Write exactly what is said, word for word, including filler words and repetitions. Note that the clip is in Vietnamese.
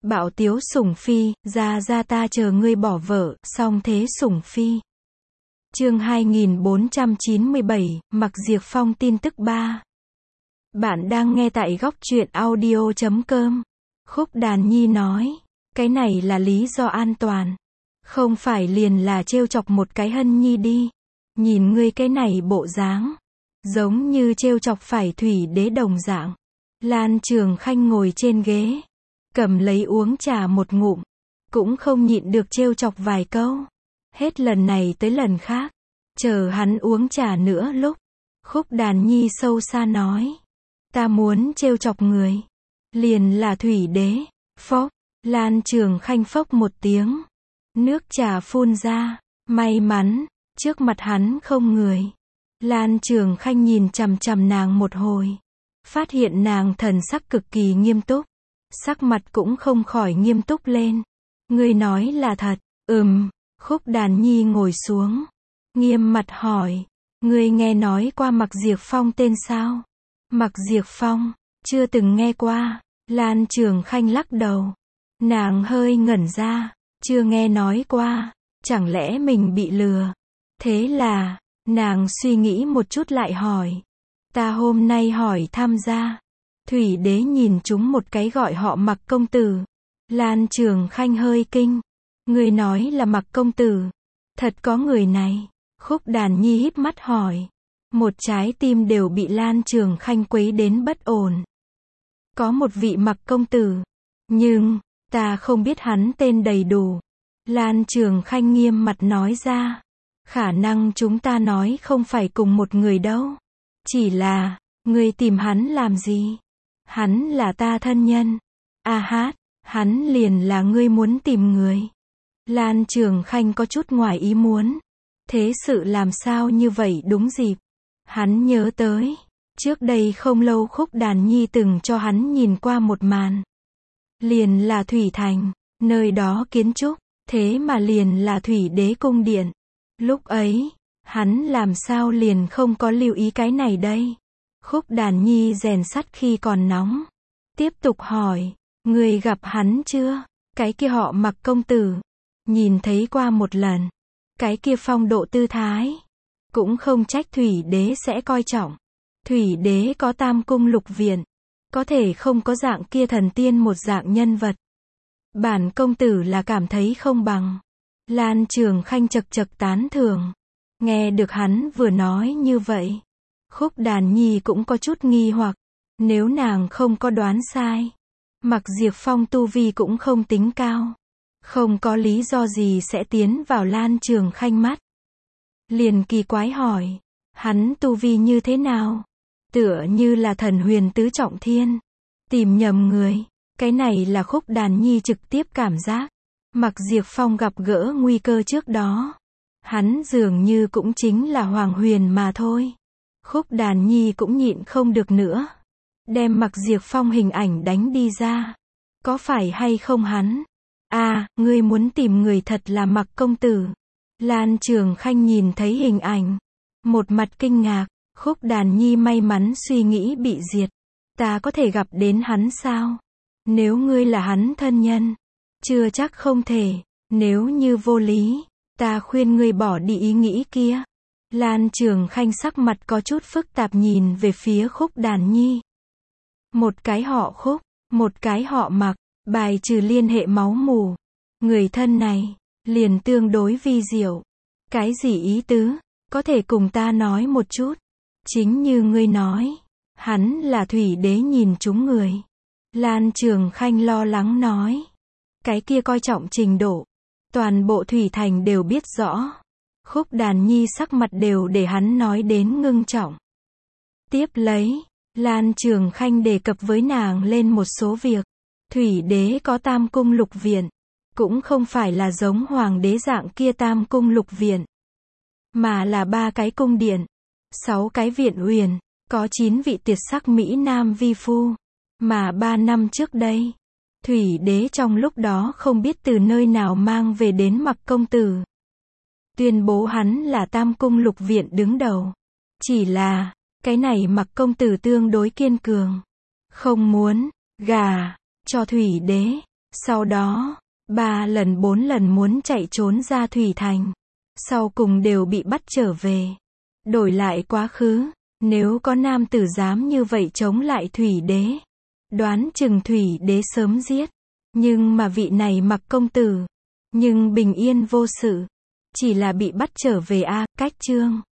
Bạo tiếu sủng phi, ra ra ta chờ ngươi bỏ vợ, song thế sủng phi. Chương hai nghìn bốn trăm chín mươi bảy, Mặc Diệp Phong tin tức ba. Bạn đang nghe tại góc truyện audio chấm com. Khúc Đàn Nhi nói, cái này là lý do an toàn. Không phải liền là trêu chọc một cái Hân Nhi đi. Nhìn ngươi cái này bộ dáng, giống như trêu chọc phải thủy đế đồng dạng. Lan Trường Khanh ngồi trên ghế, cầm lấy uống trà một ngụm, cũng không nhịn được trêu chọc vài câu. Hết lần này tới lần khác, chờ hắn uống trà nữa lúc, Khúc Đàn Nhi sâu xa nói, ta muốn trêu chọc người, liền là thủy đế. Phốc, Lan Trường Khanh phốc một tiếng, nước trà phun ra, may mắn, trước mặt hắn không người. Lan Trường Khanh nhìn chằm chằm nàng một hồi, phát hiện nàng thần sắc cực kỳ nghiêm túc, sắc mặt cũng không khỏi nghiêm túc lên. Ngươi nói là thật? Ừm. Khúc Đàn Nhi ngồi xuống, nghiêm mặt hỏi, ngươi nghe nói qua Mặc Diệp Phong tên sao? Mặc Diệp Phong, chưa từng nghe qua. Lan Trường Khanh lắc đầu, nàng hơi ngẩn ra, chưa nghe nói qua, chẳng lẽ mình bị lừa? Thế là, nàng suy nghĩ một chút lại hỏi, ta hôm nay hỏi tham gia, thủy đế nhìn chúng một cái gọi họ Mặc công tử. Lan Trường Khanh hơi kinh, người nói là Mặc công tử, thật có người này? Khúc Đàn Nhi híp mắt hỏi, một trái tim đều bị Lan Trường Khanh quấy đến bất ổn. Có một vị Mặc công tử, nhưng, ta không biết hắn tên đầy đủ. Lan Trường Khanh nghiêm mặt nói ra, khả năng chúng ta nói không phải cùng một người đâu. Chỉ là, ngươi tìm hắn làm gì? Hắn là ta thân nhân. A hát, hắn liền là ngươi muốn tìm người. Lan Trường Khanh có chút ngoài ý muốn. Thế sự làm sao như vậy đúng dịp. Hắn nhớ tới, trước đây không lâu Khúc Đàn Nhi từng cho hắn nhìn qua một màn. Liền là Thủy Thành, nơi đó kiến trúc, thế mà liền là Thủy Đế cung điện. Lúc ấy, hắn làm sao liền không có lưu ý cái này đây? Khúc Đàn Nhi rèn sắt khi còn nóng. Tiếp tục hỏi, người gặp hắn chưa? Cái kia họ Mặc công tử, nhìn thấy qua một lần. Cái kia phong độ tư thái, cũng không trách Thủy Đế sẽ coi trọng. Thủy Đế có tam cung lục viện, có thể không có dạng kia thần tiên một dạng nhân vật. Bản công tử là cảm thấy không bằng. Lan Trường Khanh chật chật tán thưởng. Nghe được hắn vừa nói như vậy, Khúc Đàn Nhi cũng có chút nghi hoặc. Nếu nàng không có đoán sai, Mặc Diệp Phong tu vi cũng không tính cao, không có lý do gì sẽ tiến vào Lan Trường Khanh mắt. Liền kỳ quái hỏi, hắn tu vi như thế nào? Tựa như là thần huyền tứ trọng thiên. Tìm nhầm người. Cái này là Khúc Đàn Nhi trực tiếp cảm giác. Mặc Diệp Phong gặp gỡ nguy cơ trước đó, hắn dường như cũng chính là Hoàng Huyền mà thôi. Khúc Đàn Nhi cũng nhịn không được nữa, đem Mặc Diệp Phong hình ảnh đánh đi ra. Có phải hay không hắn? À, ngươi muốn tìm người thật là Mặc công tử. Lan Trường Khanh nhìn thấy hình ảnh, một mặt kinh ngạc. Khúc Đàn Nhi may mắn suy nghĩ bị diệt. Ta có thể gặp đến hắn sao? Nếu ngươi là hắn thân nhân, chưa chắc không thể. Nếu như vô lý, ta khuyên ngươi bỏ đi ý nghĩ kia. Lan Trường Khanh sắc mặt có chút phức tạp nhìn về phía Khúc Đàn Nhi. Một cái họ Khúc, một cái họ Mặc, bài trừ liên hệ máu mủ. Người thân này, liền tương đối vi diệu. Cái gì ý tứ? Có thể cùng ta nói một chút. Chính như ngươi nói, hắn là Thủy Đế nhìn chúng người. Lan Trường Khanh lo lắng nói, cái kia coi trọng trình độ, toàn bộ Thủy Thành đều biết rõ. Khúc Đàn Nhi sắc mặt đều để hắn nói đến ngưng trọng. Tiếp lấy, Lan Trường Khanh đề cập với nàng lên một số việc. Thủy Đế có tam cung lục viện, cũng không phải là giống Hoàng đế dạng kia tam cung lục viện, mà là ba cái cung điện, sáu cái viện uyển, có chín vị tuyệt sắc Mỹ Nam vi phu. Mà ba năm trước đây, Thủy Đế trong lúc đó không biết từ nơi nào mang về đến Mặc công tử, tuyên bố hắn là tam cung lục viện đứng đầu. Chỉ là, cái này Mặc công tử tương đối kiên cường, không muốn gả cho Thủy Đế. Sau đó, ba lần bốn lần muốn chạy trốn ra Thủy Thành. Sau cùng đều bị bắt trở về. Đổi lại quá khứ, nếu có nam tử dám như vậy chống lại Thủy Đế, đoán chừng Thủy Đế sớm giết. Nhưng mà vị này Mặc công tử, nhưng bình yên vô sự, chỉ là bị bắt trở về a, cách chương.